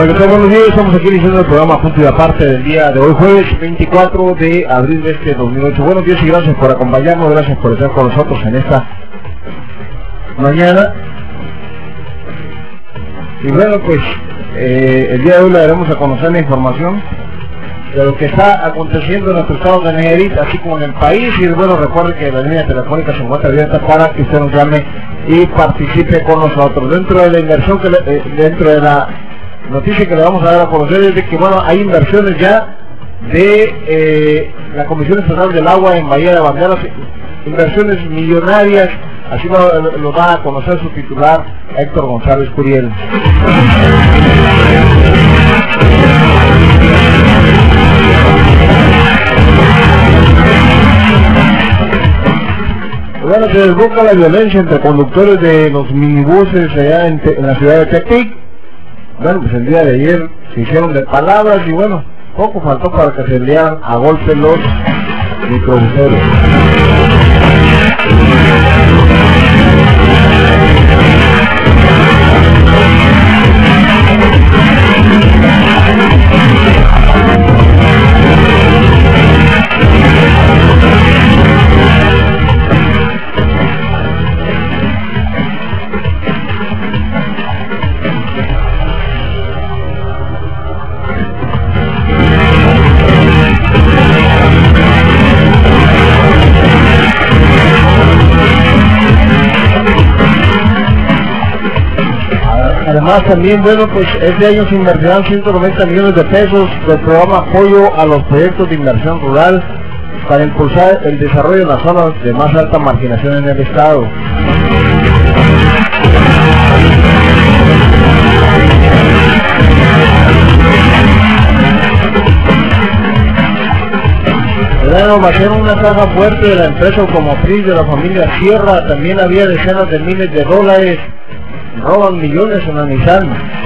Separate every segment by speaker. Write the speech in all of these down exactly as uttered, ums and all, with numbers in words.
Speaker 1: Hola, ¿qué tal? Buenos días, estamos aquí iniciando el programa Punto y Aparte del día de hoy, jueves veinticuatro de abril de este dos mil ocho. Buenos días y gracias por acompañarnos, gracias por estar con nosotros en esta mañana. Y bueno, pues eh, el día de hoy le daremos a conocer la información de lo que está aconteciendo en nuestro estado de Nayarit, así como en el país. Y bueno, recuerde que la línea telefónica se encuentra abierta para que usted nos llame y participe con nosotros. Dentro de la inversión, que le, eh, dentro de la noticia que le vamos a dar a conocer es de que bueno, hay inversiones ya de eh, la Comisión Estatal del Agua en Bahía de Banderas, inversiones millonarias, así lo, lo va a conocer su titular Héctor González Curiel. Bueno, se desboca la violencia entre conductores de los minibuses allá en, en la ciudad de Tepic. Bueno, pues el día de ayer se hicieron de palabras y bueno, poco faltó para que se liaran a golpe los microbuseros. Además también, bueno, pues este año se invertirán ciento noventa millones de pesos del programa Apoyo a los Proyectos de Inversión Rural para impulsar el desarrollo en las zonas de más alta marginación en el estado. Bueno, va a ser una caja fuerte de la empresa automotriz de la familia Sierra. También había decenas de miles de dólares. Roban millones en la Nissan.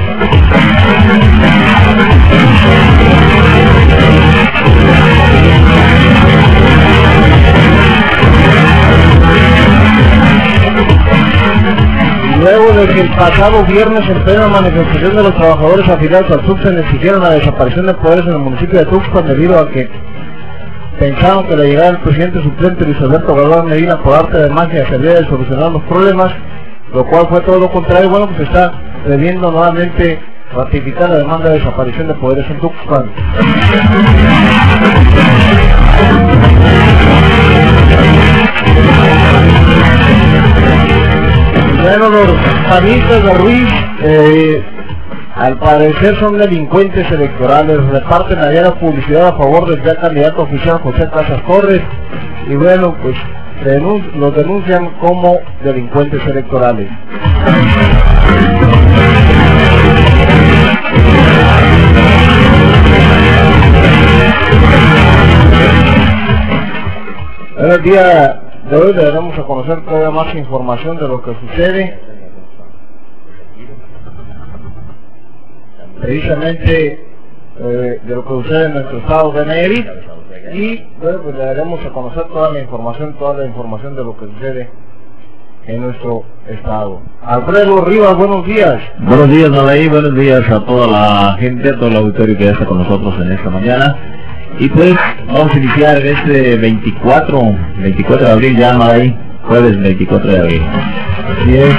Speaker 1: Luego de que el pasado viernes en plena manifestación de los trabajadores afiliados al Tuxpan exigieron la desaparición de poderes en el municipio de Tuxpan debido a que pensaron que la llegada del presidente suplente Luis Alberto Galván Medina por arte de magia servía de solucionar los problemas, lo cual fue todo lo contrario. Bueno, pues está debiendo nuevamente ratificar la demanda de desaparición de poderes en Tuxpan. Bueno, los panistas de Ruiz, eh, al parecer son delincuentes electorales, reparten allá la publicidad a favor del ya candidato oficial José Casas Torres, y bueno, pues Denun los denuncian como delincuentes electorales. En el día de hoy le daremos a conocer todavía más información de lo que sucede precisamente eh, de lo que sucede en nuestro estado de Nayarit. Y bueno, pues le daremos a conocer toda la información, toda la información de lo que sucede en nuestro estado. Alfredo Rivas, buenos días.
Speaker 2: Buenos días, Nadaí, buenos días a toda la gente, a todo el auditorio que ya está con nosotros en esta mañana. Y pues vamos a iniciar este veinticuatro de abril ya, Nadaí, jueves veinticuatro de abril.
Speaker 1: Así es.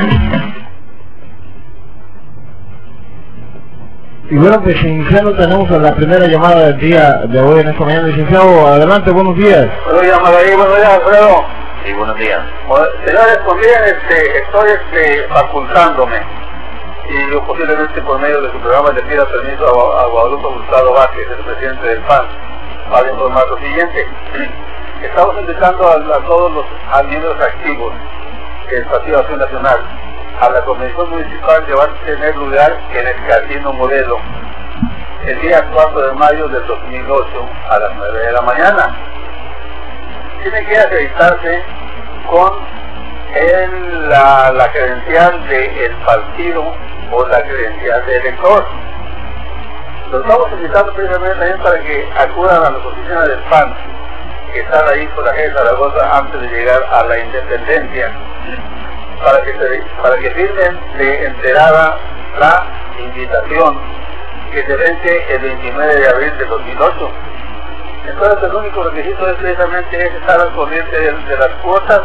Speaker 1: Y bueno, pues iniciando tenemos a la primera llamada del día de hoy en esta mañana. Licenciado, adelante, buenos días.
Speaker 3: Buenos días, Magallanes, buenos días, Alfredo.
Speaker 2: Sí, buenos días.
Speaker 3: Bueno, señores, pues miren, este, estoy este, facultándome, y yo posiblemente por medio de su programa le pida permiso a, a Guadalupe Hurtado Vázquez, el presidente del P A N, para informar lo siguiente. Estamos invitando a, a todos los a miembros activos del Partido Acción Nacional a la Comisión Municipal que va a tener lugar en el Casino Modelo el día cuatro de mayo del dos mil ocho a las nueve de la mañana. Tienen que acreditarse con el, la, la credencial del partido o la credencial del elector. Los estamos invitando precisamente también para que acudan a las oficinas del P A N que están ahí por la calle Zaragoza antes de llegar a la Independencia, para que, se, para que firmen de enterada la invitación que se vence el veintinueve de abril de dos mil ocho. Entonces el único requisito es precisamente es estar al corriente de, de las cuotas,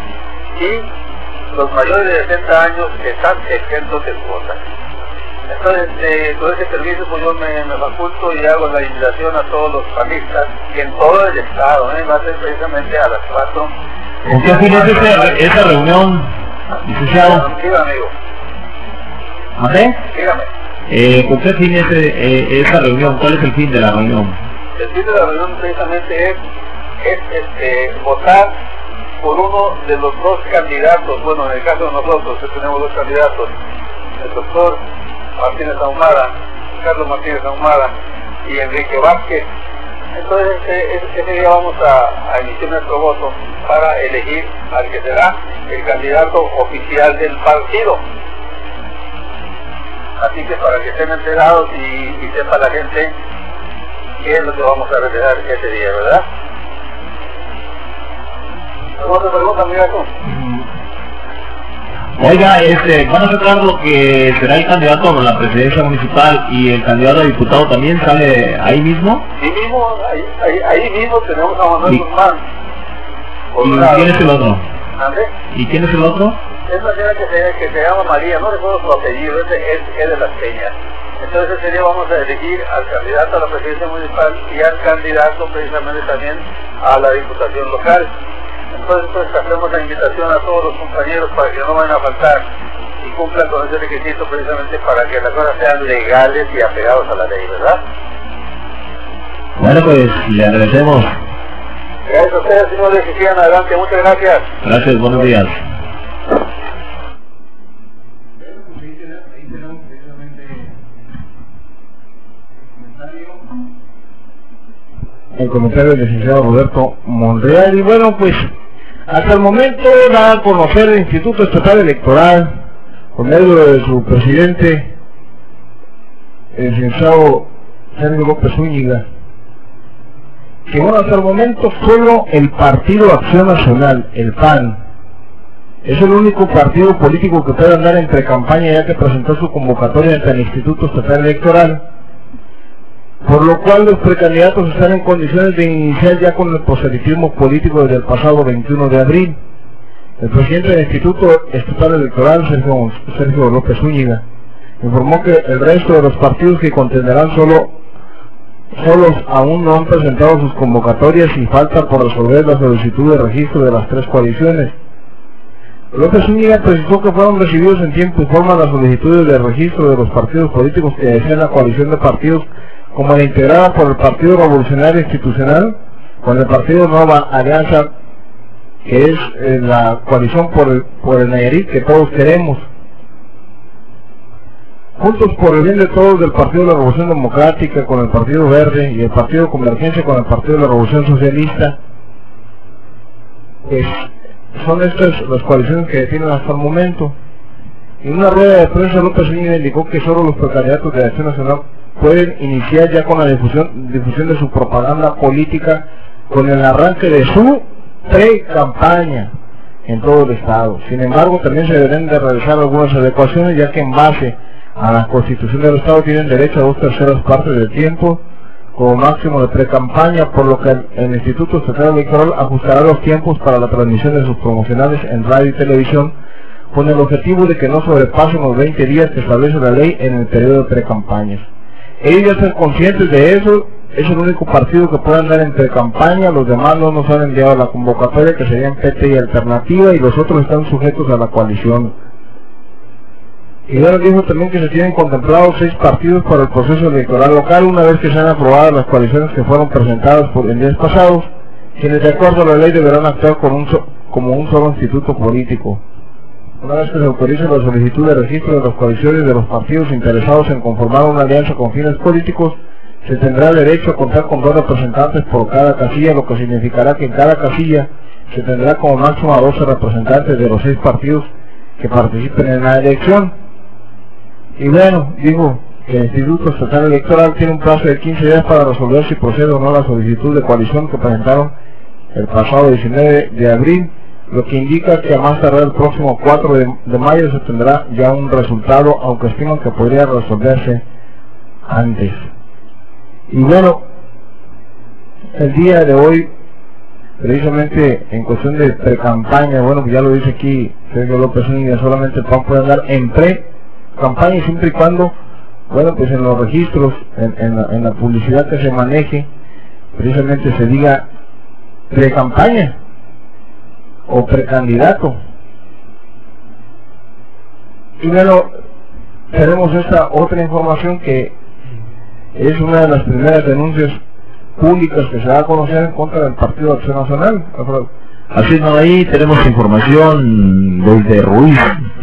Speaker 3: y los mayores de sesenta años están exentos de cuotas. Entonces, eh, con ese permiso pues yo me, me faculto y hago la invitación a todos los panistas y en todo el estado, ¿eh? Va a ser precisamente a las cuatro.
Speaker 2: ¿Con qué fin es ese, esa reunión, licenciado?
Speaker 3: Dígame, amigo.
Speaker 2: ¿Amén?
Speaker 3: Dígame.
Speaker 2: Eh, ¿Con qué fin es eh, esa reunión? ¿Cuál es el fin de la reunión?
Speaker 3: El fin de la reunión precisamente es, es este, votar por uno de los dos candidatos. Bueno, en el caso de nosotros, que tenemos dos candidatos, el doctor Martínez Ahumada, Carlos Martínez Ahumada y Enrique Vázquez. Entonces ese, ese día vamos a, a emitir nuestro voto para elegir al que será el candidato oficial del partido. Así que para que estén enterados y, y sepa la gente qué es lo que vamos a realizar ese día, ¿verdad? ¿Cómo te preguntan, mira tú?
Speaker 2: Oiga, este, van a sacar lo que será el candidato a la presidencia municipal y el candidato a diputado también sale ahí mismo.
Speaker 3: Ahí mismo, ahí, ahí, ahí mismo tenemos a Manuel Guzmán.
Speaker 2: ¿Y quién es el otro?
Speaker 3: ¿Andrés?
Speaker 2: ¿Y quién es el otro?
Speaker 3: Es una señora que se, que se llama María, no recuerdo su apellido, es de, es, es de Las Peñas. Entonces ese día vamos a elegir al candidato a la presidencia municipal y al candidato precisamente también a la diputación local. Entonces pues hacemos la invitación a todos los compañeros para que no vayan a faltar y cumplan con ese requisito precisamente para que las cosas sean legales y apegados a la ley, ¿verdad?
Speaker 2: Bueno, pues le agradecemos.
Speaker 3: Gracias a ustedes, señores, que sigan adelante. Muchas gracias.
Speaker 2: Gracias, buenos días.
Speaker 1: El comentario del licenciado Roberto Monreal. Y bueno, pues hasta el momento da a conocer el Instituto Estatal Electoral por medio de su presidente, el licenciado Sergio López Zúñiga, que bueno, hasta el momento solo el Partido Acción Nacional, el P A N, es el único partido político que puede andar entre campaña, ya que presentó su convocatoria ante el Instituto Estatal Electoral, por lo cual los precandidatos están en condiciones de iniciar ya con el proselitismo político desde el pasado veintiuno de abril. El presidente del Instituto Estatal Electoral, Sergio, Sergio López Zúñiga, informó que el resto de los partidos que contenderán solo solos aún no han presentado sus convocatorias y falta por resolver la solicitud de registro de las tres coaliciones. López Zúñiga precisó que fueron recibidos en tiempo y forma las solicitudes de registro de los partidos políticos que desean la coalición de partidos como la integrada por el Partido Revolucionario Institucional, con el Partido Nueva Alianza, que es eh, la coalición por el, por el Nayarit que todos queremos. Juntos por el bien de todos del Partido de la Revolución Democrática con el Partido Verde y el Partido Convergencia con el Partido de la Revolución Socialista, pues son estas las coaliciones que definen hasta el momento. En una rueda de prensa, López Zúñiga indicó que solo los precandidatos de Acción Nacional pueden iniciar ya con la difusión, difusión de su propaganda política con el arranque de su pre-campaña en todo el estado. Sin embargo, también se deberán de realizar algunas adecuaciones, ya que en base a la Constitución del Estado tienen derecho a dos terceras partes del tiempo como máximo de pre-campaña, por lo que el, el Instituto Estatal Electoral ajustará los tiempos para la transmisión de sus promocionales en radio y televisión con el objetivo de que no sobrepasen los veinte días que establece la ley en el periodo de pre-campañas. Ellos ya están conscientes de eso, es el único partido que puede andar en pre-campaña, los demás no nos han enviado la convocatoria, que serían P T y Alternativa, y los otros están sujetos a la coalición. Y bueno, dijo también que se tienen contemplados seis partidos para el proceso electoral local, una vez que sean aprobadas las coaliciones que fueron presentadas por en días pasados, quienes de acuerdo a la ley deberán actuar con un so, como un solo instituto político. Una vez que se autorice la solicitud de registro de las coaliciones de los partidos interesados en conformar una alianza con fines políticos, se tendrá derecho a contar con dos representantes por cada casilla, lo que significará que en cada casilla se tendrá como máximo a doce representantes de los seis partidos que participen en la elección. Y bueno, digo que el Instituto Estatal Electoral tiene un plazo de quince días para resolver si procede o no la solicitud de coalición que presentaron el pasado diecinueve de abril, lo que indica que a más tardar el próximo cuatro de mayo se tendrá ya un resultado, aunque estiman que podría resolverse antes. Y bueno, el día de hoy, precisamente en cuestión de pre-campaña, bueno, pues ya lo dice aquí Sergio López Zúñiga, solamente el P A N puede andar en pre-campaña siempre y cuando, bueno, pues en los registros, en, en, la, en la publicidad que se maneje, precisamente se diga pre-campaña o precandidato. Y bueno, tenemos esta otra información que es una de las primeras denuncias públicas que se va a conocer en contra del Partido de Acción Nacional.
Speaker 2: Así no, ahí tenemos información desde Ruiz,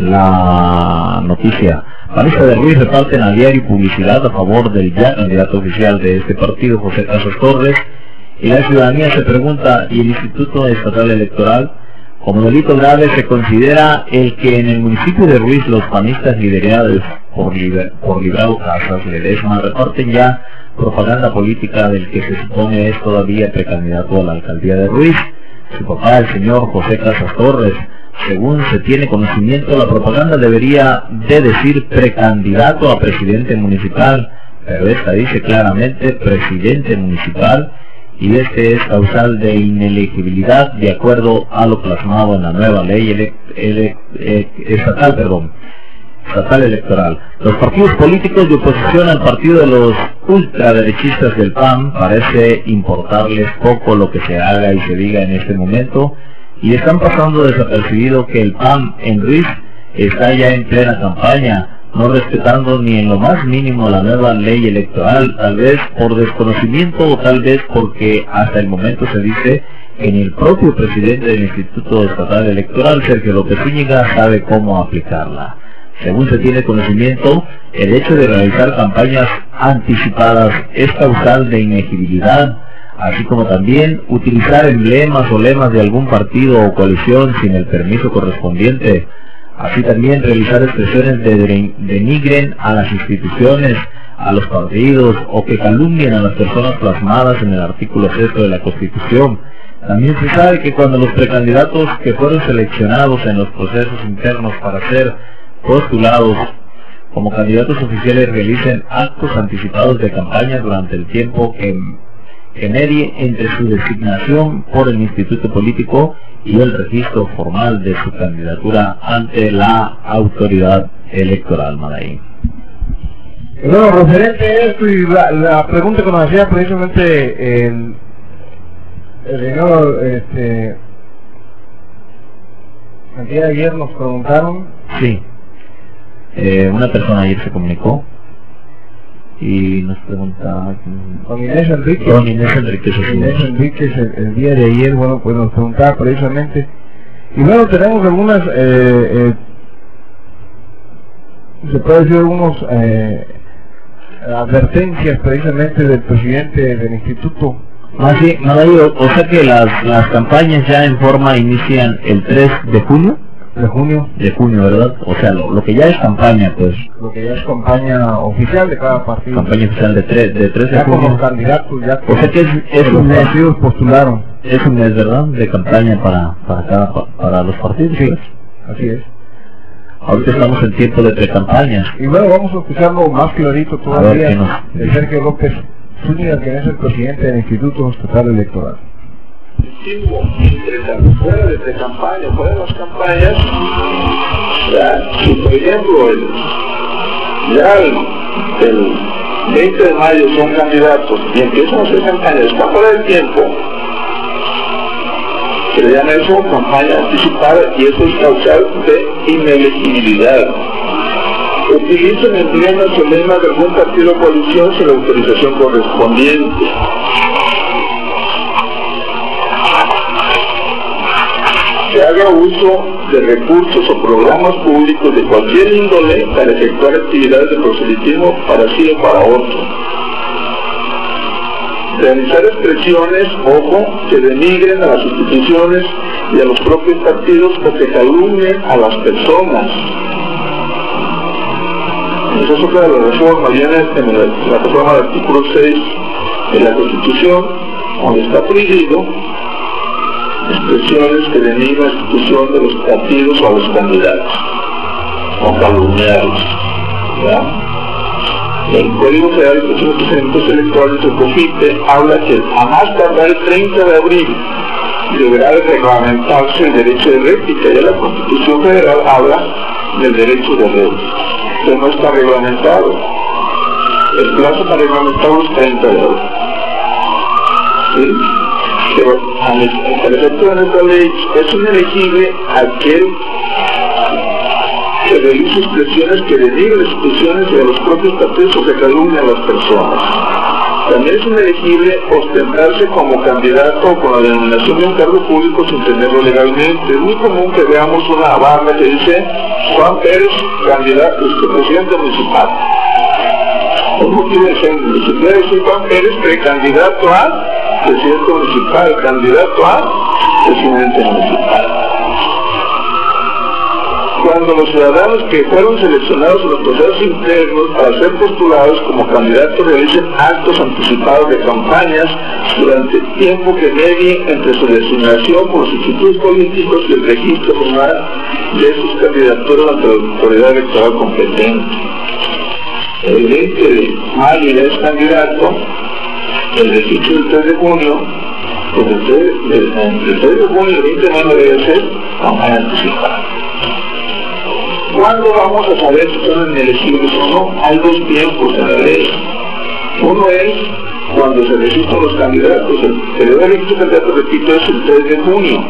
Speaker 2: la noticia. Panistas de Ruiz reparten a diario publicidad a favor del ya candidato oficial de este partido, José Casas Torres, y la ciudadanía se pregunta, ¿y el Instituto Estatal Electoral? Como delito grave se considera el que en el municipio de Ruiz los panistas liderados por, liber, por Librado Casas Ledesma reparten ya propaganda política del que se supone es todavía precandidato a la alcaldía de Ruiz. Su papá, el señor José Casas Torres, según se tiene conocimiento, la propaganda debería de decir precandidato a presidente municipal, pero esta dice claramente presidente municipal, y este es causal de inelegibilidad de acuerdo a lo plasmado en la nueva ley ele ele ele estatal, perdón, estatal electoral. Los partidos políticos de oposición al partido de los ultraderechistas del P A N parece importarles poco lo que se haga y se diga en este momento, y están pasando desapercibido que el P A N en Ruiz está ya en plena campaña, no respetando ni en lo más mínimo la nueva ley electoral, tal vez por desconocimiento o tal vez porque hasta el momento se dice que ni el propio presidente del Instituto Estatal Electoral, Sergio López Zúñiga, sabe cómo aplicarla. Según se tiene conocimiento, el hecho de realizar campañas anticipadas es causal de inegibilidad, así como también utilizar emblemas o lemas de algún partido o coalición sin el permiso correspondiente. Así también realizar expresiones de denigren a las instituciones, a los partidos o que calumnien a las personas plasmadas en el artículo sexto de la Constitución. También se sabe que cuando los precandidatos que fueron seleccionados en los procesos internos para ser postulados como candidatos oficiales realicen actos anticipados de campaña durante el tiempo que, que medie entre su designación por el instituto político y el registro formal de su candidatura ante la autoridad electoral, Madaí.
Speaker 1: Bueno, referente a esto y la, la pregunta que nos hacía precisamente el, el señor, este, el día de ayer nos preguntaron.
Speaker 2: Sí, eh, una persona ayer se comunicó y nos preguntaba
Speaker 1: con Inés Enríquez.
Speaker 2: Con Inés Enríquez,
Speaker 1: Inés Enríquez el, el día de ayer, bueno, pues nos preguntaba precisamente. Y bueno, tenemos algunas, eh, eh, se puede decir algunos eh, advertencias precisamente del presidente del instituto.
Speaker 2: Ah, sí, Madaí, o, o sea que las, las campañas ya en forma inician el tres de junio.
Speaker 1: De junio.
Speaker 2: De junio, ¿verdad? O sea, lo, lo que ya es campaña, pues.
Speaker 1: Lo que ya es campaña oficial de cada partido.
Speaker 2: Campaña oficial de tres de, tres de
Speaker 1: ya
Speaker 2: junio.
Speaker 1: Como candidatos, ya.
Speaker 2: O sea que es, es
Speaker 1: los
Speaker 2: un mes.
Speaker 1: partidos postularon.
Speaker 2: Es un mes, ¿verdad? De campaña para, para cada, para los partidos.
Speaker 1: Sí,
Speaker 2: pues.
Speaker 1: Así es.
Speaker 2: Ahorita estamos en tiempo de pre-campaña.
Speaker 1: Y bueno, vamos a escucharlo más clarito todavía
Speaker 2: ver, nos...
Speaker 1: de Sergio López Zúñiga, que es el presidente del Instituto Estatal Electoral.
Speaker 4: Fuera de pre-campaña, fuera de las campañas, ya, si por ejemplo el, ya el, el veinte de mayo son candidatos y empiezan a hacer campaña, está fuera del tiempo, se le llama eso campaña anticipada y eso es causal de inelegibilidad. Utilizan emblemas o lemas de algún partido o coalición sin la autorización correspondiente. Se haga uso de recursos o programas públicos de cualquier índole para efectuar actividades de proselitismo para sí o para otro. Realizar expresiones, ojo, que denigren a las instituciones y a los propios partidos o que calumnien a las personas. Eso es otra de las reformas, viene en la, la reforma del artículo seis de la Constitución, donde está prohibido expresiones que denigran la institución de los partidos o a los candidatos, o calumniarlos, ¿verdad? El Código Federal de Procedimientos Electorales, el COFIPE, habla que a más tardar el treinta de abril deberá de reglamentarse el derecho de réplica. Ya la Constitución Federal habla del derecho de réplica, que no está reglamentado. El plazo para reglamentarlo es treinta de abril. ¿Sí? Pero al efecto de nuestra ley es inelegible aquel que realice expresiones que denigren las expresiones de los propios partidos o que calumnia a las personas. También es inelegible ostentarse como candidato con la denominación de un cargo público sin tenerlo legalmente. Es muy común que veamos una barra que dice Juan Pérez, candidato, presidente municipal. ¿Cómo quiere decir? Se quiere decir Juan Pérez, precandidato a presidente municipal, candidato a presidente municipal. Cuando los ciudadanos que fueron seleccionados en los procesos internos para ser postulados como candidatos realicen actos anticipados de campañas durante el tiempo que medie entre su designación por los institutos políticos y el registro formal de sus candidaturas ante la autoridad electoral competente. El veinte de mayo ya es candidato, el registro del tres de junio, pues el tres de junio y el veinte de mayo debe ser campaña anticipada. ¿Cuándo vamos a saber si son inelegibles o no? Hay dos tiempos en la ley. Uno es cuando se registran los candidatos. El periodo de registro de candidatos, repito, es el tres de junio.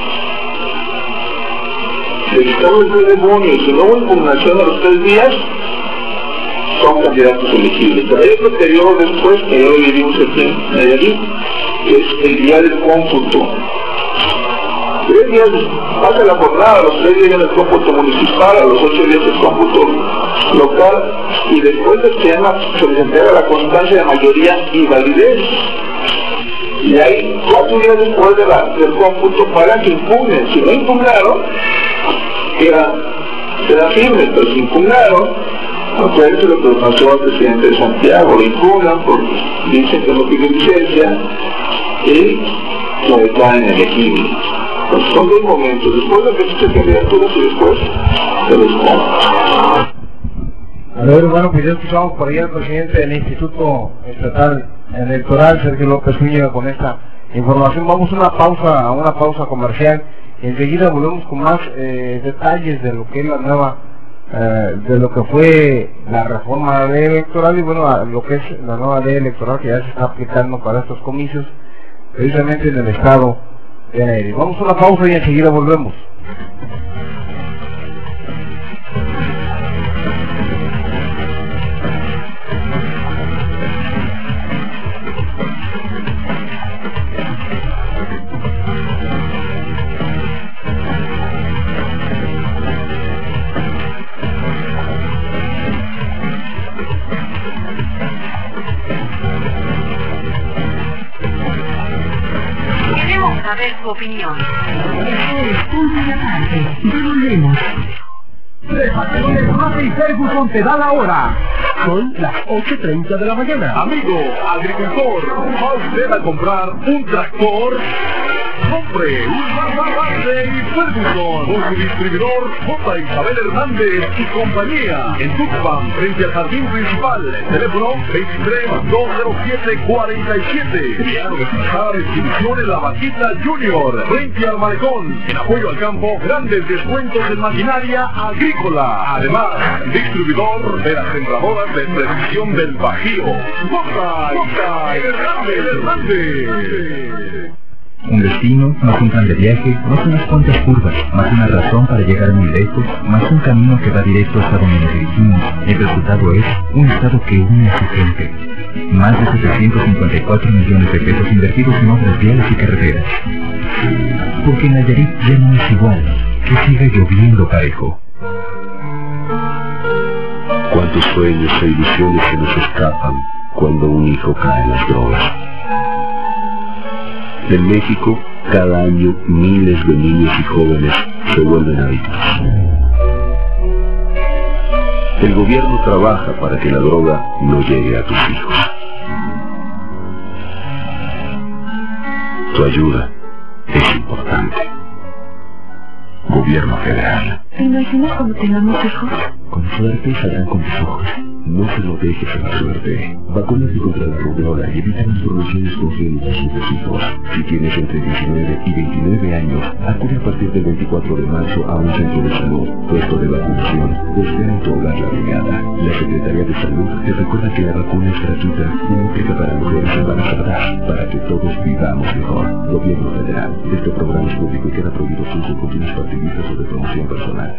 Speaker 4: Registramos el tres de junio y si no hubo impugnación a los tres días, son candidatos elegibles. Pero hay otro periodo después, que ya lo vivimos aquí en Nayarit, que es el día del cómputo. Tres días pasa la jornada, a los tres días en el cómputo municipal, a los ocho días el cómputo local, y después se llama, se les entrega la constancia de mayoría y validez. Y hay cuatro días después de la, del cómputo para que impugnen. Si no impugnaron, queda, queda firme, pero si impugnaron, acuérdense lo que pasó al presidente de Santiago, lo impugnan porque dicen que no tiene licencia y lo declaran elegible. Pues son dos momentos, después de que se candidaturas y después de los casos.
Speaker 1: A ver, bueno, pues ya escuchamos por ahí al presidente del Instituto Estatal Electoral, Sergio López Zúñiga, con esta información. Vamos a una pausa, a una pausa comercial, y enseguida volvemos con más eh, detalles de lo que es la nueva, eh, de lo que fue la reforma de la ley electoral y bueno, a lo que es la nueva ley electoral que ya se está aplicando para estos comicios, precisamente en el estado. Eh, vamos a una pausa y enseguida volvemos.
Speaker 5: Saber su opinión. Punto de la tarde. Devolvemos.
Speaker 6: Massey Ferguson te da la hora. Son las ocho treinta de la mañana. Amigo agricultor, ¿va usted a comprar un tractor? Compre un Massey Ferguson por su distribuidor J. Isabel Hernández y compañía en Tuxpan, frente al jardín principal. Teléfono veintitrés, doscientos siete, cuarenta y siete. Claro que fijar distribución en la Vaquita Junior, frente al malecón. En apoyo al campo, grandes descuentos en maquinaria agrícola. Además, distribuidor de las sembradoras de precisión del Bajío. J. Isabel Hernández.
Speaker 7: Un destino, más un plan de viaje, más unas cuantas curvas, más una razón para llegar muy lejos, más un camino que va directo hasta donde nos dirigimos. El resultado es un estado que une a su gente. Más de setecientos cincuenta y cuatro millones de pesos invertidos en obras viales y carreteras. Porque Nayarit ya no es igual, que siga lloviendo parejo.
Speaker 8: Cuántos sueños e ilusiones se nos escapan cuando un hijo cae en las drogas. En México, cada año, miles de niños y jóvenes se vuelven adictos. El gobierno trabaja para que la droga no llegue a tus hijos. Tu ayuda es importante. Gobierno federal.
Speaker 5: ¿Te imaginas cuando tengamos hijos?
Speaker 7: Con suerte saldrán con tus ojos.
Speaker 8: No se lo dejes a la suerte. Vacúnate contra la rubiola y evita las promociones congénitas y tus hijos. Si tienes entre diecinueve y veintinueve años, acude a partir del veinticuatro de marzo a un centro de salud, puesto de vacunación, o espera en tu hogar la brigada. La Secretaría de Salud te recuerda que la vacuna es gratuita y no aplica para mujeres embarazadas, para que todos vivamos mejor. Gobierno Federal. Este programa es público y queda prohibido su uso con fines partidistas o de promoción personal.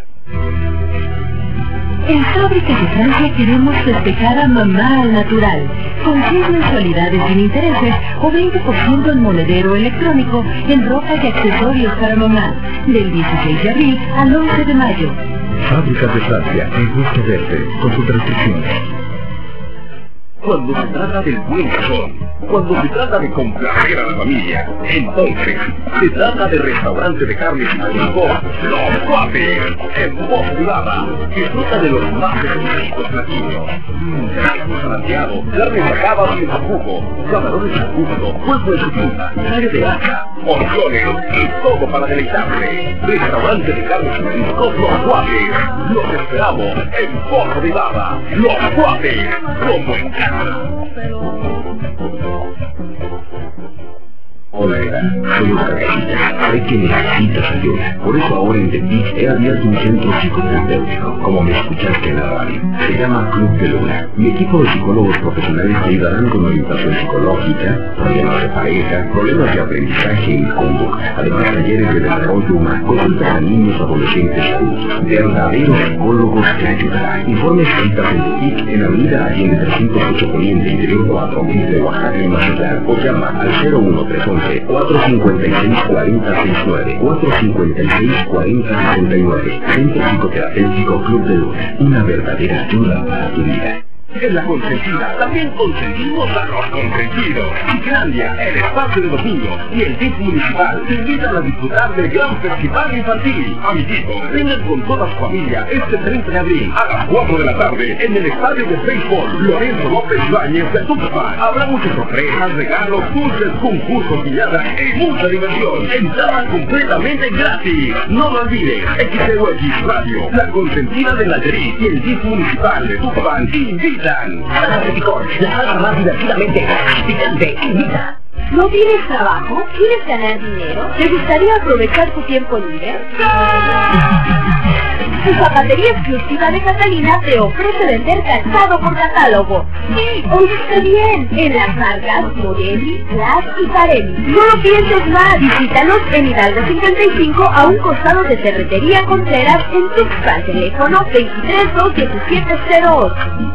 Speaker 5: En Fábricas de Francia queremos festejar a mamá al natural, con seis mensualidades sin intereses o veinte por ciento en monedero electrónico en ropa y accesorios para mamá, del dieciséis de abril al once de mayo.
Speaker 7: Fábricas de Francia, en gusto verde, con sus restricciones.
Speaker 6: Cuando se trata del buen sazón, cuando se trata de complacer a la familia, entonces se trata de restaurante de carnes y mariscos Los Cuates, en Voz Privada. Disfruta de los más exquisitos platillos. Mmm, carne salateado, carne sacada sin jugo, camarones al gusto, pulpo en su punta, área de hacha, porciones y todo para deleitarse. Restaurante de carnes y mariscos Los Cuates. Los esperamos en Voz Privada. Los Cuates, como en casa.
Speaker 8: Hola, soy Oscar García. Sé que necesitas ayuda. Por eso ahora en Tepic he abierto un centro psicoterapéutico, como me escuchaste en la radio. Se llama Club de Luna. Mi equipo de psicólogos profesionales te ayudarán con orientación psicológica, problemas de pareja, problemas de aprendizaje y conducta. Además, talleres de desarrollo humano, consultas a niños, adolescentes y adultos. Verdaderos psicólogos te ayudarán. Informes citas en Tepic, en Avenida Allende trescientos ocho Poniente, Interior cuatro, de Oaxaca y Mazatlán. O llama al cero uno tres once cuatro cincuenta y seis cuarenta sesenta y nueve, cuatro cincuenta y seis cuarenta sesenta y nueve. Centro Psicoterapéutico Club de Luna, una verdadera ayuda para tu vida.
Speaker 6: En La Consentida también consentimos a los consentidos. Islandia, el espacio de los niños y el D I F municipal te invitan a disfrutar del gran festival infantil. Amiguitos, vengan con toda su familia este treinta de abril a las cuatro de la tarde en el estadio de béisbol Lorenzo López Ibáñez de Tuxpan. Habrá muchas sorpresas, regalos, dulces, concursos, piñatas y mucha diversión. Entrada completamente gratis. No lo olvides, X E U X Radio, La Consentida de Nayarit y el D I F municipal de Tuxpan te invitan.
Speaker 9: La salsa más divertidamente picante invita.
Speaker 10: ¿No tienes trabajo? ¿Quieres ganar dinero? ¿Te gustaría aprovechar tu tiempo libre? Su zapatería exclusiva de Catalina te ofrece vender calzado por catálogo. Sí, oíste bien, en las marcas Morelli, Glass y Parelli. No lo pienses más, visítanos en Hidalgo cincuenta y cinco a un costado de Ferretería Contreras en Tuxpan, teléfono veintitrés dos diecisiete cero ocho.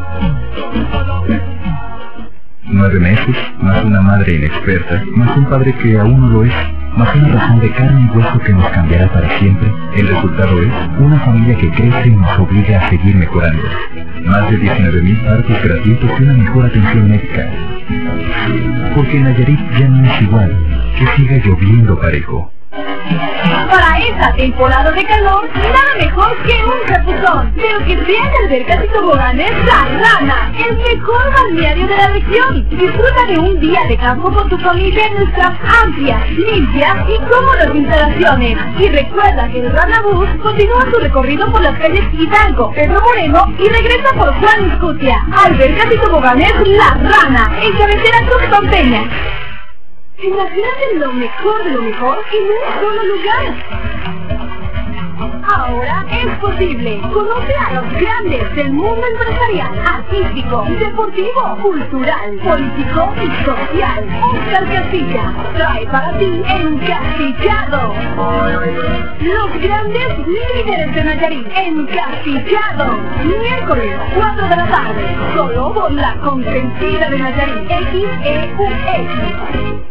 Speaker 7: Nueve meses, más una madre inexperta, más un padre que aún no lo es, más una razón de carne y hueso que nos cambiará para siempre. El resultado es una familia que crece y nos obliga a seguir mejorando. Más de diecinueve mil partos gratuitos y una mejor atención médica. Porque Nayarit ya no es igual, que siga lloviendo parejo.
Speaker 10: Para esta temporada de calor, nada mejor que un chapuzón. Pero que vean Albercas y Toboganes La Rana, el mejor balneario de la región. Disfruta de un día de campo con tu familia en nuestras amplias, limpias y cómodas instalaciones. Y recuerda que el Rana Bus continúa su recorrido por las calles Hidalgo, Pedro Moreno y regresa por Juan Escutia. Albercas y Toboganes La Rana, en carretera Tuxpan Peña. Imagínate lo mejor de lo mejor en un solo lugar. Ahora es posible. Conoce a los grandes del mundo empresarial, artístico, deportivo, cultural, político y social. Oscar Castilla trae para ti Encastillado. Los grandes líderes de Nayarit, Encastillado. Miércoles, cuatro de la tarde, solo por La Consentida de Nayarit, X E U X.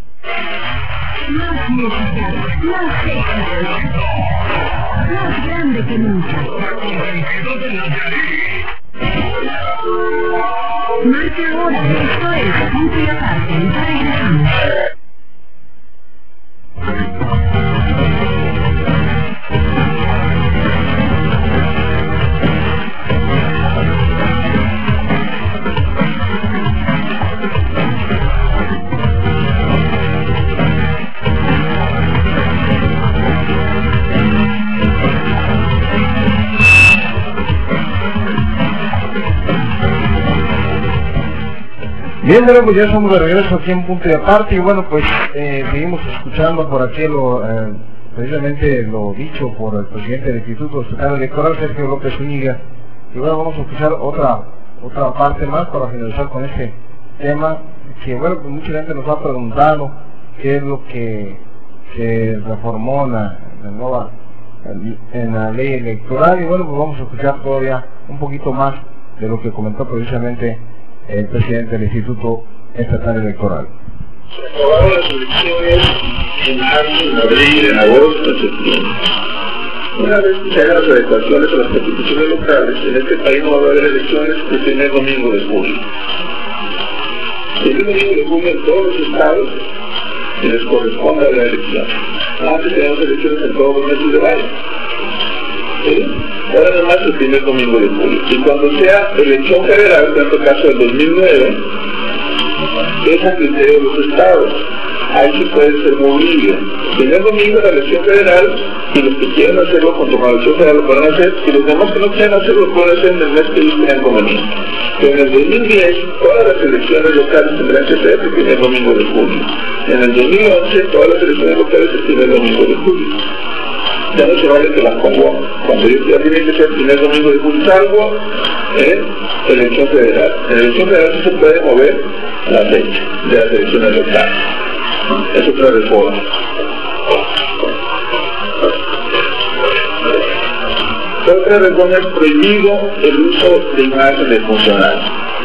Speaker 10: Más música, más éxito, más grande que nunca. Marca ahora, esto es punto y aparte, regresamos.
Speaker 1: Bien, bueno, pues ya somos de regreso aquí en Punto y Aparte, y bueno, pues eh, seguimos escuchando por aquí lo, eh, precisamente lo dicho por el presidente del Instituto Estatal Electoral, Sergio López Zúñiga, y bueno, vamos a escuchar otra otra parte más para finalizar con este tema, que bueno, pues mucha gente nos ha preguntado qué es lo que se reformó en la, en la nueva en la ley electoral, y bueno, pues vamos a escuchar todavía un poquito más de lo que comentó precisamente el presidente del Instituto Estatal Electoral.
Speaker 4: Se acabaron las elecciones en marzo, en abril, en agosto, en septiembre. Una vez que se hagan las adecuaciones a las constituciones locales, en este país no va a haber elecciones el primer domingo de julio. El primer domingo de julio en todos los estados se les corresponde a la elección. Antes tenemos elecciones en todos los meses de mayo. ¿Sí? Ahora nada más el primer domingo de julio. Y cuando sea elección federal, en este caso del dos mil nueve, es a criterio de los estados. Ahí se puede ser movible. El primer domingo de la elección federal, y los que quieran hacerlo junto con la elección federal lo pueden hacer, y los demás que no quieran hacerlo lo pueden hacer en el mes que ellos tengan conveniente. Pero en el dos mil diez, todas las elecciones locales tendrán que ser el primer domingo de julio. En el dos mil once, todas las elecciones locales el primer domingo de julio. Ya no se vale que las pongo. Cuando yo ya tiene que ser el primer domingo de julio, salvo en elección federal. En elección federal sí se puede mover la fecha de las elecciones locales. Es otra reforma. Otra reforma es prohibido el uso de imagen de funcionarios.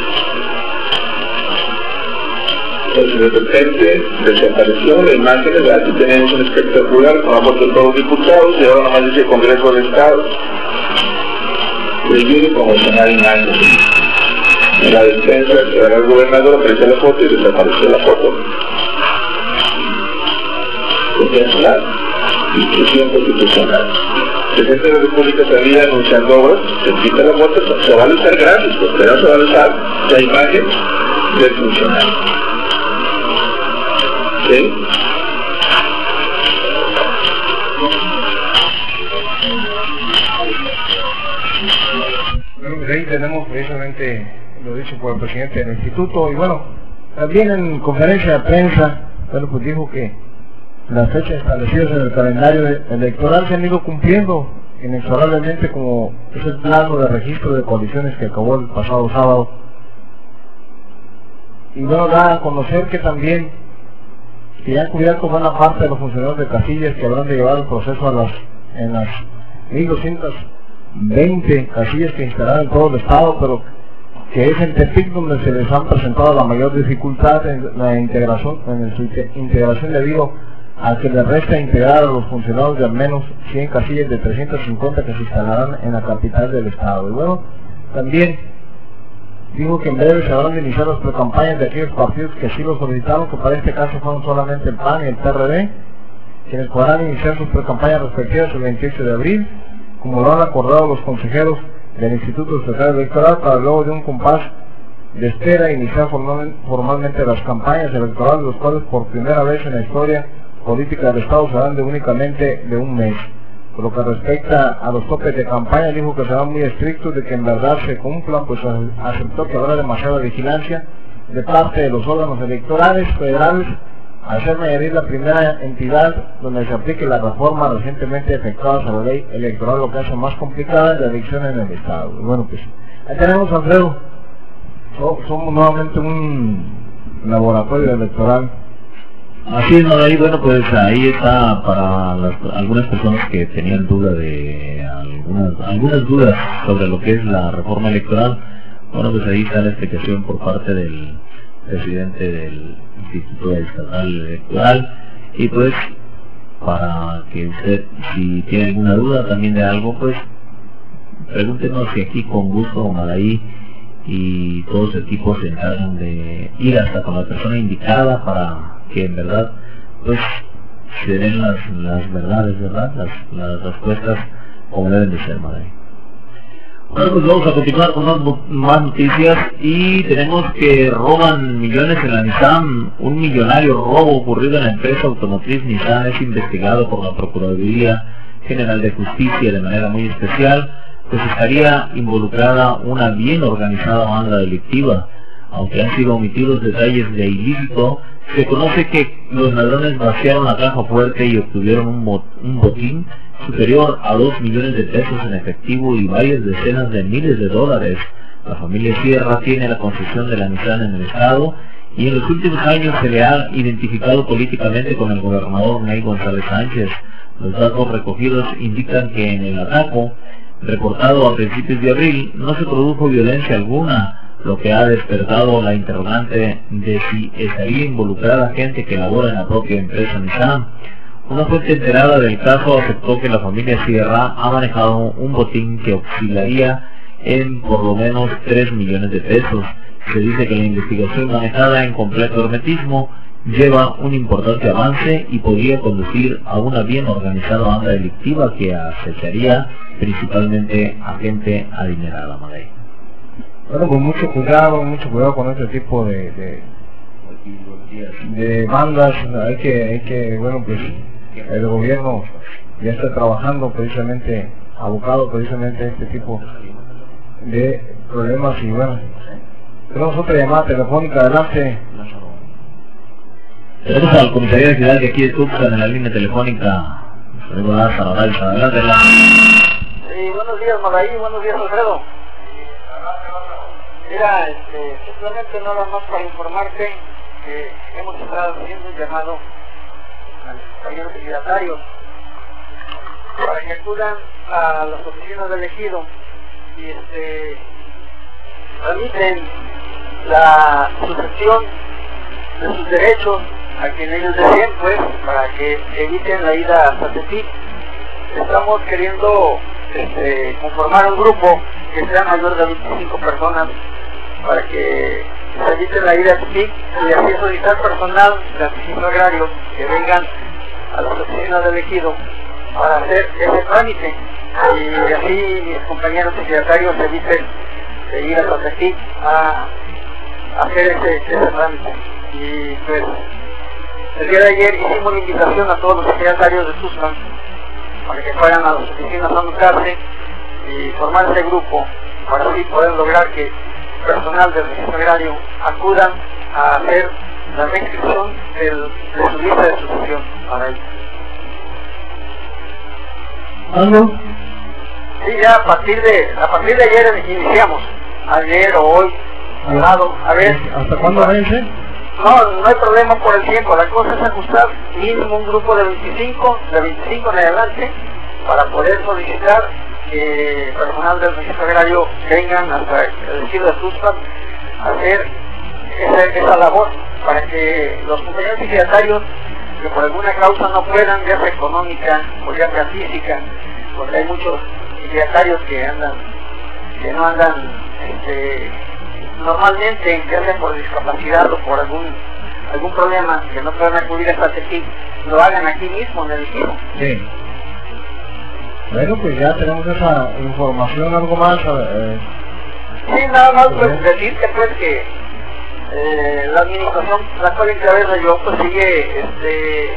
Speaker 4: Entonces de repente desapareció la imagen, ¿verdad? Aquí tenemos un espectacular con la foto de todos los diputados y ahora nomás dice Congreso del Estado. Prohibido promocionar imágenes. En la defensa del gobernador apareció la foto y desapareció la foto. Constitucional, institución constitucional. El presidente de la República salía anunciando obras, se quita la foto, se va a usar gratis, pero no se va a usar la imagen del funcionario. ¿Sí?
Speaker 1: Bueno, pues ahí tenemos precisamente lo dicho por el presidente del instituto, y bueno, también en conferencia de prensa, bueno, pues dijo que las fechas establecidas en el calendario electoral se han ido cumpliendo inexorablemente, como es el plano de registro de coaliciones que acabó el pasado sábado. Y bueno, da a conocer que también que ya han cubierto buena parte de los funcionarios de casillas que habrán de llevar el proceso a las en las mil doscientas veinte casillas que instalarán en todo el estado, pero que es en Tepic donde se les han presentado la mayor dificultad en la integración, en su integración debido a que les resta integrar a los funcionarios de al menos cien casillas de trescientas cincuenta que se instalarán en la capital del estado. Y bueno, también dijo que en breve se habrán de iniciar las precampañas de aquellos partidos que así lo solicitaron, que para este caso fueron solamente el P A N y el P R D, quienes podrán iniciar sus precampañas respectivas el veintiocho de abril, como lo han acordado los consejeros del Instituto Estatal Electoral, para luego de un compás de espera iniciar formal, formalmente las campañas electorales, los cuales por primera vez en la historia política del Estado serán de únicamente de un mes. Por lo que respecta a los topes de campaña, dijo que serán muy estrictos, de que en verdad se cumplan, pues aceptó que habrá demasiada vigilancia de parte de los órganos electorales federales, al ser Nayarit la primera entidad donde se aplique la reforma recientemente efectuada a la ley electoral, lo que hace más complicada la elección en el Estado. Y bueno, pues ahí tenemos, Alfredo, somos nuevamente un laboratorio electoral.
Speaker 2: Así es, ¿no? Ahí, bueno, pues ahí está para las, algunas personas que tenían duda de algunas, algunas dudas sobre lo que es la reforma electoral. Bueno, pues ahí está la explicación por parte del presidente del Instituto Estatal Electoral, y pues para que usted, si tiene alguna duda también de algo, pues pregúntenos, y aquí con gusto Madaí y todo ese equipo se encargan de ir hasta con la persona indicada para que en verdad pues se den las, las verdades, ¿verdad? Las, las respuestas como deben de ser, Madre. Bueno, pues vamos a continuar con unas más noticias, y tenemos que roban millones en la Nissan. Un millonario robo ocurrido en la empresa automotriz Nissan es investigado por la Procuraduría General de Justicia de manera muy especial, pues estaría involucrada una bien organizada banda delictiva. Aunque han sido omitidos detalles de ilícito, se conoce que los ladrones vaciaron la caja fuerte y obtuvieron un, bot un botín superior a dos millones de pesos en efectivo y varias decenas de miles de dólares. La familia Sierra tiene la concesión de la Nissan en el estado y en los últimos años se le ha identificado políticamente con el gobernador Ney González Sánchez. Los datos recogidos indican que en el atraco, reportado a principios de abril, no se produjo violencia alguna, lo que ha despertado la interrogante de si estaría involucrada gente que labora en la propia empresa Nissan. Una fuente enterada del caso aceptó que la familia Sierra ha manejado un botín que oscilaría en por lo menos tres millones de pesos. Se dice que la investigación manejada en completo hermetismo lleva un importante avance y podría conducir a una bien organizada banda delictiva que acecharía principalmente a gente adinerada, Madei.
Speaker 1: Bueno, pues mucho cuidado, mucho cuidado con este tipo de, de, de bandas. Hay que, hay que, bueno, pues el gobierno ya está trabajando precisamente, abocado precisamente a este tipo de problemas. Y bueno, tenemos otra llamada telefónica, adelante.
Speaker 2: Tenemos al comisario de ciudad de aquí de Tuxpan en la línea telefónica. Adelante.
Speaker 3: Sí, buenos días, Magaí, buenos días, Alfredo. Mira, este, simplemente nada más para informarte que hemos estado haciendo un llamado a los compañeros ejidatarios para que acudan a las oficinas del ejido y este tramiten la sucesión de sus derechos a quien ellos deseen, pues, para que eviten la ida a Tepic. Estamos queriendo este, conformar un grupo que sea mayor de veinticinco personas para que se evite la ida a Tepic y así solicitar personal de registro agrario que vengan a las oficinas del ejido para hacer ese trámite y así mis compañeros ejidatarios eviten de ir a Tepic a, a hacer ese, ese trámite. Y pues el día de ayer hicimos la invitación a todos los ejidatarios de Tuxpan para que fueran a las oficinas a anotarse y formar ese grupo para así poder lograr que personal del registro agrario acudan a hacer la reinscripción del, de su lista de sucesión para ellos.
Speaker 1: ¿Algo?
Speaker 3: Sí, ya a partir de a partir de ayer iniciamos, ayer o hoy, lado, a ver.
Speaker 1: ¿Hasta cuándo vence?
Speaker 3: No, no hay problema por el tiempo, la cosa es ajustar mínimo un grupo de veinticinco, de veinticinco en adelante, para poder solicitar que personal del registro agrario vengan hasta el ejido de Tuxpan a hacer esa, esa labor, para que los compañeros ejidatarios que por alguna causa no puedan, ya sea económica o ya sea física, porque hay muchos ejidatarios que andan, que no andan, este, normalmente, ya sea por discapacidad o por algún algún problema que no puedan acudir hasta Tepic, lo hagan aquí mismo en el ejido.
Speaker 1: Sí. Bueno, pues ya tenemos esa información, algo más. Eh,
Speaker 3: sí, nada más pues decirte pues que eh, la administración, la cual encabeza yo, pues sigue, este,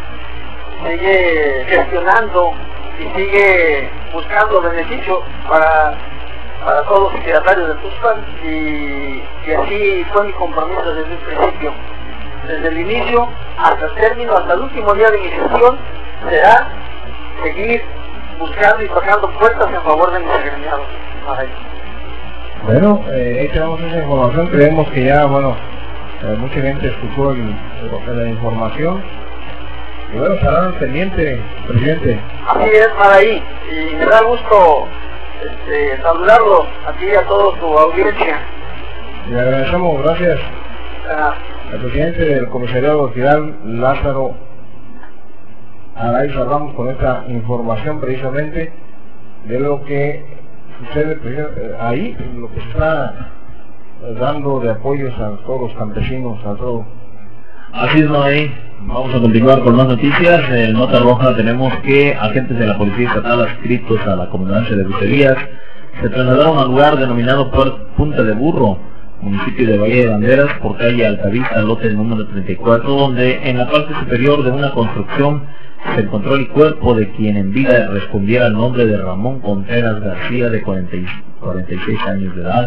Speaker 3: sigue gestionando y sigue buscando beneficios para para todos los ejidatarios de Tuxpan y, y así fue mi compromiso desde el principio. Desde el inicio hasta el término, hasta el último día de mi gestión, será seguir buscando y tocando puertas en favor de mis agremiados.
Speaker 1: Bueno, eh, ahí tenemos esa información, creemos que ya, bueno, eh, mucha gente escuchó el, el, la información. Y bueno, estarán pendiente, presidente.
Speaker 3: Así es, Maraí, y me da gusto Este, saludarlos aquí a toda su audiencia.
Speaker 1: Le agradecemos, gracias
Speaker 3: ah.
Speaker 1: al presidente del comisariado Ciudad, Lázaro Araiza Ramos, con esta información precisamente de lo que sucede ahí, lo que se está dando de apoyos a todos los campesinos, a todos.
Speaker 2: Así es, Noé. Vamos a continuar con más noticias. En Nota Roja tenemos que agentes de la Policía Estatal adscritos a la Comandancia de Bucerías se trasladaron al lugar denominado Punta de Burro, municipio de Valle de Banderas, por calle Altavista, lote número treinta y cuatro, donde en la parte superior de una construcción se encontró el cuerpo de quien en vida respondiera al nombre de Ramón Contreras García, de cuarenta y seis años de edad.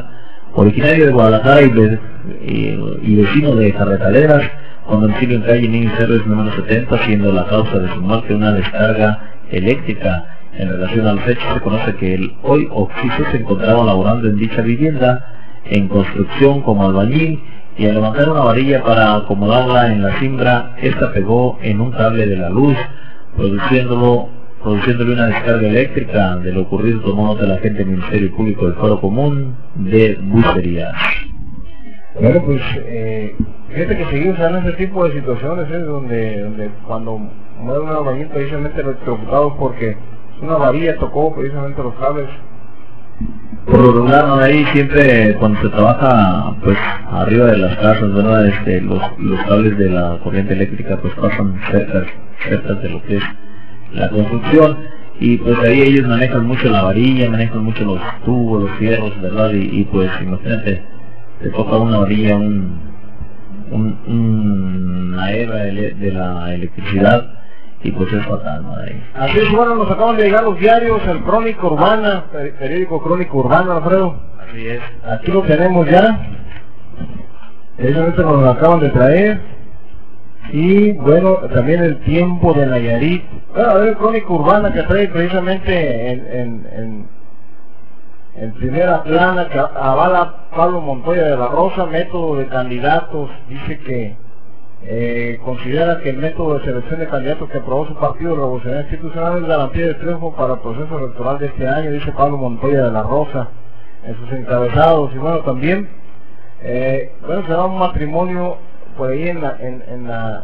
Speaker 2: originario de Guadalajara y, de, y, y vecino de Carretaleras, con domicilio en calle Niño Cerres número setenta, siendo la causa de su muerte una descarga eléctrica. En relación al hecho, se conoce que el hoy occiso se encontraba laborando en dicha vivienda, en construcción como albañil, y al levantar una varilla para acomodarla en la cimbra, esta pegó en un cable de la luz, produciéndolo, produciéndole una descarga eléctrica. De lo ocurrido tomó nota el agente del Ministerio Público del Foro Común de Bucerías.
Speaker 1: Bueno, pues, eh, fíjate que seguimos en ese tipo de situaciones, ¿eh? donde, donde cuando muere un albañil precisamente electrocutados porque una varilla tocó precisamente los cables.
Speaker 2: Por lo regular, ¿no? Ahí siempre cuando se trabaja pues arriba de las casas, ¿verdad? Este, los, los cables de la corriente eléctrica pues pasan cerca, cerca de lo que es la construcción, y pues ahí ellos manejan mucho la varilla, manejan mucho los tubos, los fierros, ¿verdad? Y, y pues imagínate, te toca una varilla, un, un, un una hebra de, de la electricidad, y pues es fatal, ¿no? Ahí.
Speaker 1: Así es, bueno, nos acaban de llegar los diarios, el Crónica Urbana, periódico Crónica Urbana, Alfredo.
Speaker 2: Así es.
Speaker 1: Aquí lo tenemos ya. Precisamente nos lo acaban de traer. Y bueno, también el Tiempo de Nayarit. Bueno, a ver, el Crónica Urbana que trae precisamente en, en, en, en primera plana, que avala Pablo Montoya de la Rosa, método de candidatos. Dice que Eh, considera que el método de selección de candidatos que aprobó su partido Revolucionario Institucional es garantía de triunfo para el proceso electoral de este año, dice Pablo Montoya de la Rosa en sus encabezados. Y bueno, también eh, bueno, se da un matrimonio por ahí en la en, en la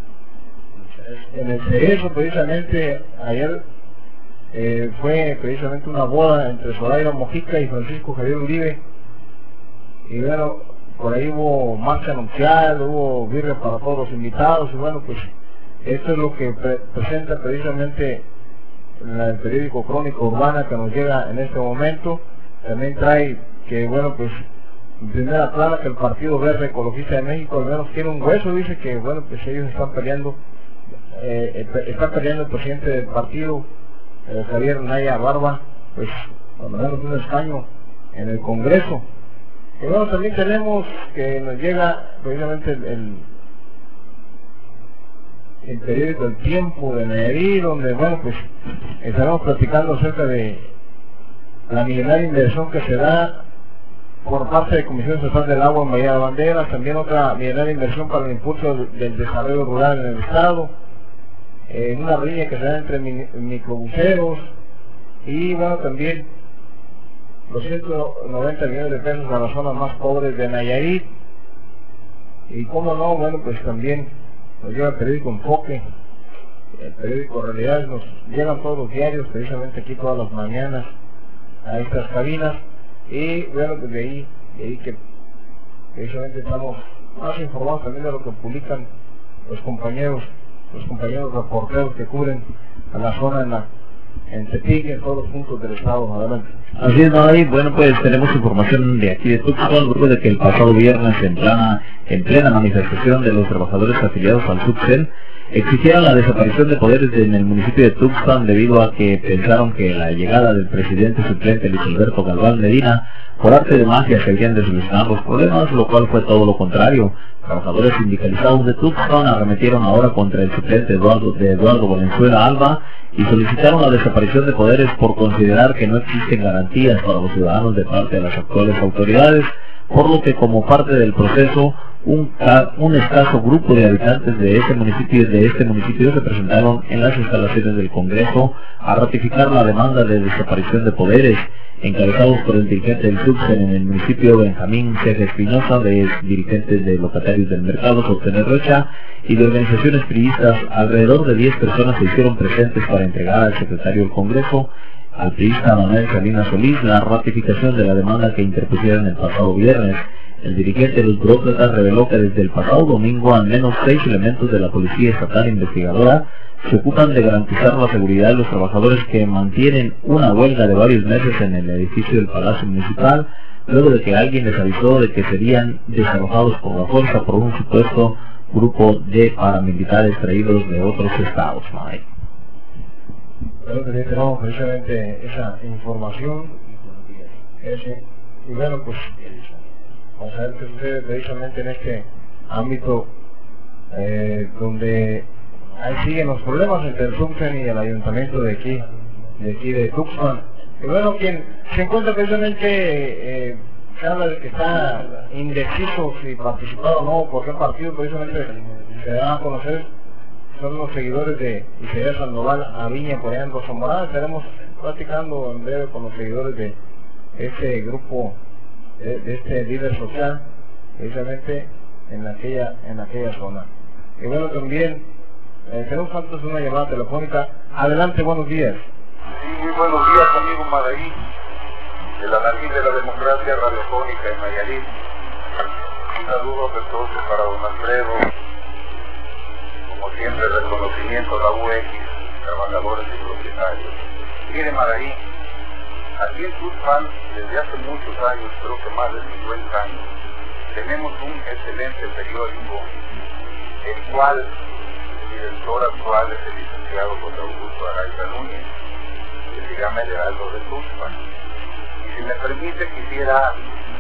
Speaker 1: en el Cerezo, precisamente ayer eh, fue precisamente una boda entre Zoraida Mojica y Francisco Javier Uribe, y bueno, por ahí hubo marcha anunciada, hubo birria para todos los invitados, y bueno, pues esto es lo que pre presenta precisamente en el periódico Crónica Urbana que nos llega en este momento. También trae que, bueno, pues en primera plana que el Partido Verde Ecologista de México al menos tiene un hueso. Dice que, bueno, pues ellos están peleando, eh, está peleando el presidente del partido, eh, Javier Naya Barba, pues al menos un escaño en el Congreso. Y bueno, también tenemos que nos llega precisamente el, el, el periódico El Tiempo de Nayarit, donde, bueno, pues estaremos platicando acerca de la millonaria inversión que se da por parte de Comisión Estatal del Agua en Bahía de Banderas, también otra millonaria inversión para el impulso del, del desarrollo rural en el estado, eh, una riña que se da entre mi, microbuseros, y bueno, también doscientos noventa millones de pesos a las zonas más pobres de Nayarit. Y cómo no, bueno, pues también nos llega el periódico Enfoque, el periódico Realidades, nos llegan todos los diarios, precisamente aquí todas las mañanas a estas cabinas, y bueno, pues de ahí, de ahí que precisamente estamos más informados también de lo que publican los compañeros, los compañeros reporteros que cubren a la zona en la en Tepic, en todos los puntos del estado. Adelante.
Speaker 2: Así es, ¿no? Ahí, bueno, pues tenemos información de aquí de Tuxpan, luego de que el pasado viernes en plena, en plena manifestación de los trabajadores afiliados al Tuxpan exigieron la desaparición de poderes en el municipio de Tuxpan debido a que pensaron que la llegada del presidente suplente Luis Alberto Galván Medina por arte de magia se habían de solucionar los problemas, lo cual fue todo lo contrario. Trabajadores sindicalizados de Tuxpan arremetieron ahora contra el suplente Eduardo, de Eduardo Valenzuela Alba y solicitaron la desaparición de poderes por considerar que no existen garantías para los ciudadanos de parte de las actuales autoridades, por lo que como parte del proceso un, un escaso grupo de habitantes de este municipio de este municipio se presentaron en las instalaciones del Congreso a ratificar la demanda de desaparición de poderes, encabezados por el dirigente del Tuxpan en el municipio Benjamín Ceja Espinosa, de dirigentes de locatarios del mercado Sostener Rocha y de organizaciones priistas. Alrededor de diez personas se hicieron presentes para entregar al secretario del Congreso, al priista Manuel Salinas Solís, la ratificación de la demanda que interpusieron el pasado viernes. El dirigente de los burócratas reveló que desde el pasado domingo al menos seis elementos de la Policía Estatal Investigadora se ocupan de garantizar la seguridad de los trabajadores que mantienen una huelga de varios meses en el edificio del Palacio Municipal, luego de que alguien les avisó de que serían desalojados por la fuerza por un supuesto grupo de paramilitares traídos de otros estados. Mike.
Speaker 1: Bueno, que tenemos precisamente esa información, ese y bueno, pues vamos a ver qué sucede precisamente en este ámbito eh, donde ahí siguen los problemas entre el Tuxpan y el ayuntamiento de aquí, de aquí de Tuxpan. Y bueno, quien se encuentra precisamente, eh, se habla de que está indeciso si participar o no, por qué partido precisamente se da a conocer, son los seguidores de Isaías Sandoval Aviña por allá en Rosa Morada. Estaremos platicando en breve con los seguidores de este grupo, de, de este líder social, precisamente en aquella, en aquella zona. Y bueno, también eh, tenemos antes una llamada telefónica. Adelante, buenos días.
Speaker 3: Sí, muy buenos días, amigo Madaí, de la nariz de la democracia radiofónica en Nayarit. Un saludo afectuoso para don Alfredo, como siempre reconocimiento a la U X, trabajadores y propietarios. Mire Madaí, aquí en Tuxpan, desde hace muchos años, creo que más de cincuenta años, tenemos un excelente periódico, el cual el director actual es el licenciado José Augusto Araiza Núñez, que se llama El Heraldo de Tuxpan. Y si me permite, quisiera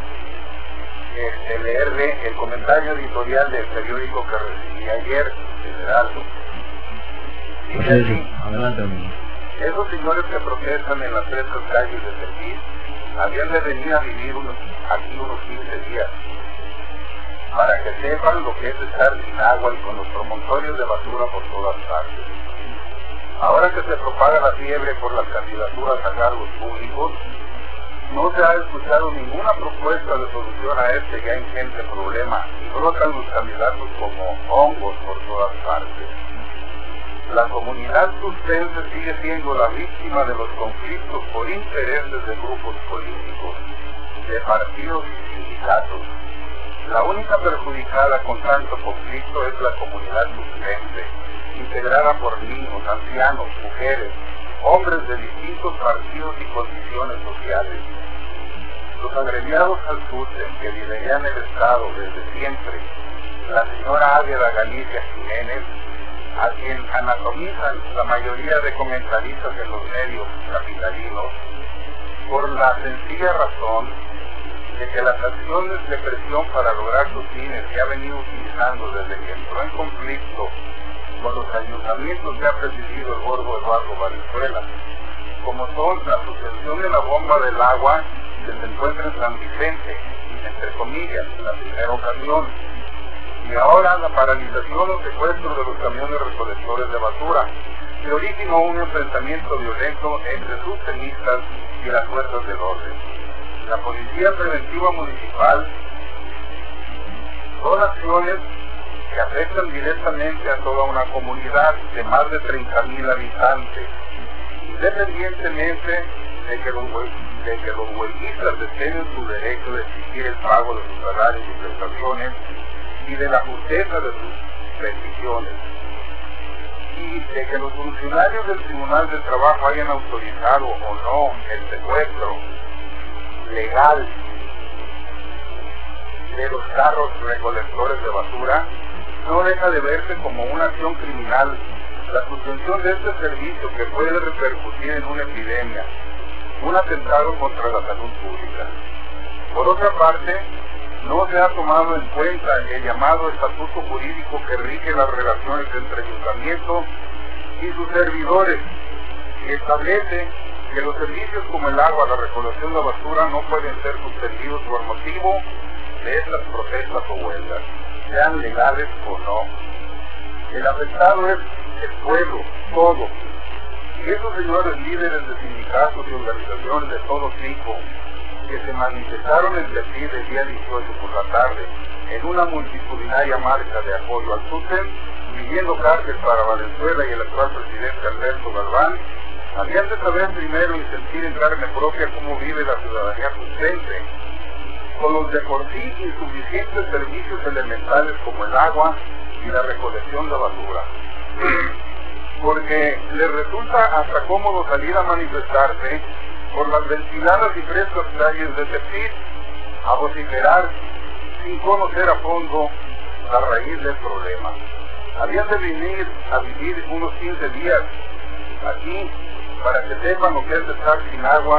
Speaker 3: este, leerle el comentario editorial del periódico que recibí ayer, El Heraldo. Dice así:
Speaker 2: adelante, amigo.
Speaker 3: Esos señores que protestan en las frescas calles de Tepic habían de venir a vivir unos, aquí unos quince días, para que sepan lo que es estar sin agua y con los promontorios de basura por todas partes. Ahora que se propaga la fiebre por las candidaturas a cargos públicos, no se ha escuchado ninguna propuesta de solución a este ya ingente problema y brotan los candidatos como hongos por todas partes. La comunidad tuxpense sigue siendo la víctima de los conflictos por intereses de grupos políticos, de partidos y sindicatos. La única perjudicada con tanto conflicto es la comunidad tuxpense, integrada por niños, ancianos, mujeres, hombres de distintos partidos y condiciones sociales. Los agremiados al Tuxpan que lideran el Estado desde siempre, la señora Águeda Galicia Jiménez, a quien anatomizan la mayoría de comentaristas en los medios capitalinos, por la sencilla razón de que las acciones de presión para lograr sus fines que ha venido utilizando desde que entró en conflicto con los ayuntamientos que ha presidido el gordo Eduardo Valenzuela, como son la suspensión de la bomba del agua que se encuentra en San Vicente, entre comillas, la primera ocasión, y ahora la paralización o secuestro de los camiones recolectores de basura, que originó un enfrentamiento violento entre sus tenistas y las fuerzas del orden. La Policía Preventiva Municipal son acciones que afectan directamente a toda una comunidad de más de treinta mil habitantes, independientemente de que los, de que los huelguistas detengan su derecho de exigir el pago de sus salarios y prestaciones y de la justeza de sus peticiones, y de que los funcionarios del Tribunal del Trabajo hayan autorizado o no el secuestro legal de los carros recolectores de basura, no deja de verse como una acción criminal la suspensión de este servicio que puede repercutir en una epidemia, un atentado contra la salud pública. Por otra parte, no se ha tomado en cuenta el llamado estatuto jurídico que rige las relaciones entre ayuntamientos y sus servidores, que establece que los servicios como el agua, la recolección de basura no pueden ser suspendidos por motivo de estas protestas o huelgas, sean legales o no. El afectado es el pueblo, todo. Y esos señores líderes de sindicatos y organizaciones de todo tipo que se manifestaron en Tepic el día dieciocho por la tarde en una multitudinaria marcha de apoyo al Tuxpan, pidiendo cárcel para Valenzuela y el actual presidente Alberto Galván, habían de saber primero y sentir en carne propia cómo vive la ciudadanía tuxpense, con los de por sí insuficientes servicios elementales como el agua y la recolección de basura. Porque les resulta hasta cómodo salir a manifestarse por las ventiladas y frescas calles de Tepic, a vociferar sin conocer a fondo la raíz del problema. Habían de venir a vivir unos quince días aquí para que sepan lo que es estar sin agua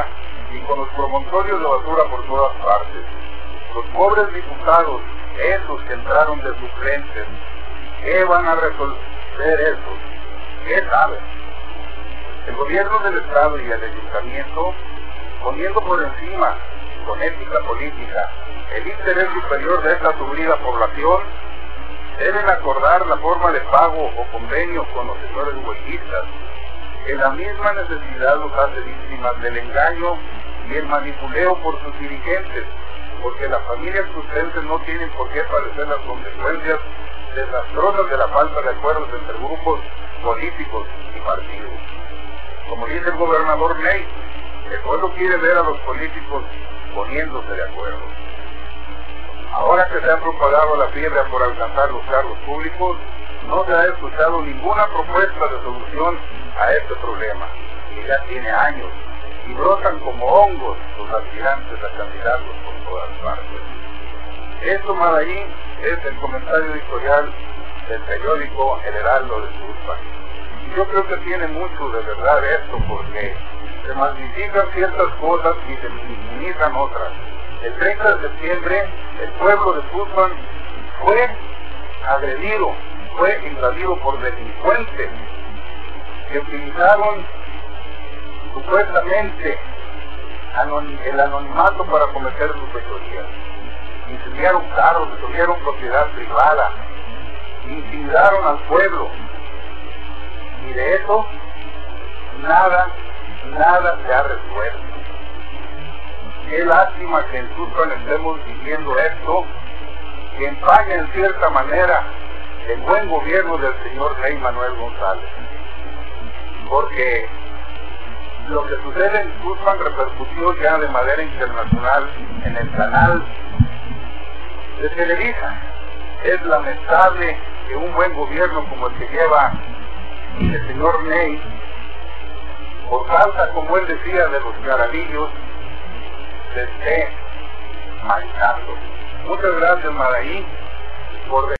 Speaker 3: y con los promontorios de basura por todas partes. Los pobres diputados, esos que entraron de suplentes, ¿qué van a resolver eso? ¿Qué saben? El gobierno del Estado y el ayuntamiento, poniendo por encima, con ética política, el interés superior de esta sufrida población, deben acordar la forma de pago o convenio con los señores huelguistas, que la misma necesidad los hace víctimas del engaño y el manipuleo por sus dirigentes, porque las familias crucenses no tienen por qué padecer las consecuencias desastrosas de la falta de acuerdos entre grupos políticos y partidos. Como dice el gobernador Ney, el pueblo quiere ver a los políticos poniéndose de acuerdo. Ahora que se ha propagado la fiebre por alcanzar los cargos públicos, no se ha escuchado ninguna propuesta de solución a este problema, que ya tiene años, y brotan como hongos los aspirantes a candidatos por todas partes. Esto, Madaí, es el comentario editorial del periódico El Heraldo de Tuxpan. Y yo creo que tiene mucho de verdad esto, porque se magnifican ciertas cosas y se minimizan otras. El treinta de septiembre, el pueblo de Tuxpan fue agredido, fue invadido por delincuentes que utilizaron supuestamente el anonimato para cometer sus fechorías. Incendiaron carros, destruyeron propiedad privada, intimidaron al pueblo, y de eso nada, nada se ha resuelto. Qué lástima que en Tuxpan estemos viviendo esto, que empaña en cierta manera el buen gobierno del señor Rey Manuel González. Porque lo que sucede en Tuxpan repercutió ya de manera internacional en el canal de Televisa. Es lamentable que un buen gobierno como el que lleva el señor Ney, por causa, como él decía, de los caralillos, se esté manchando. Muchas gracias, Madaí, por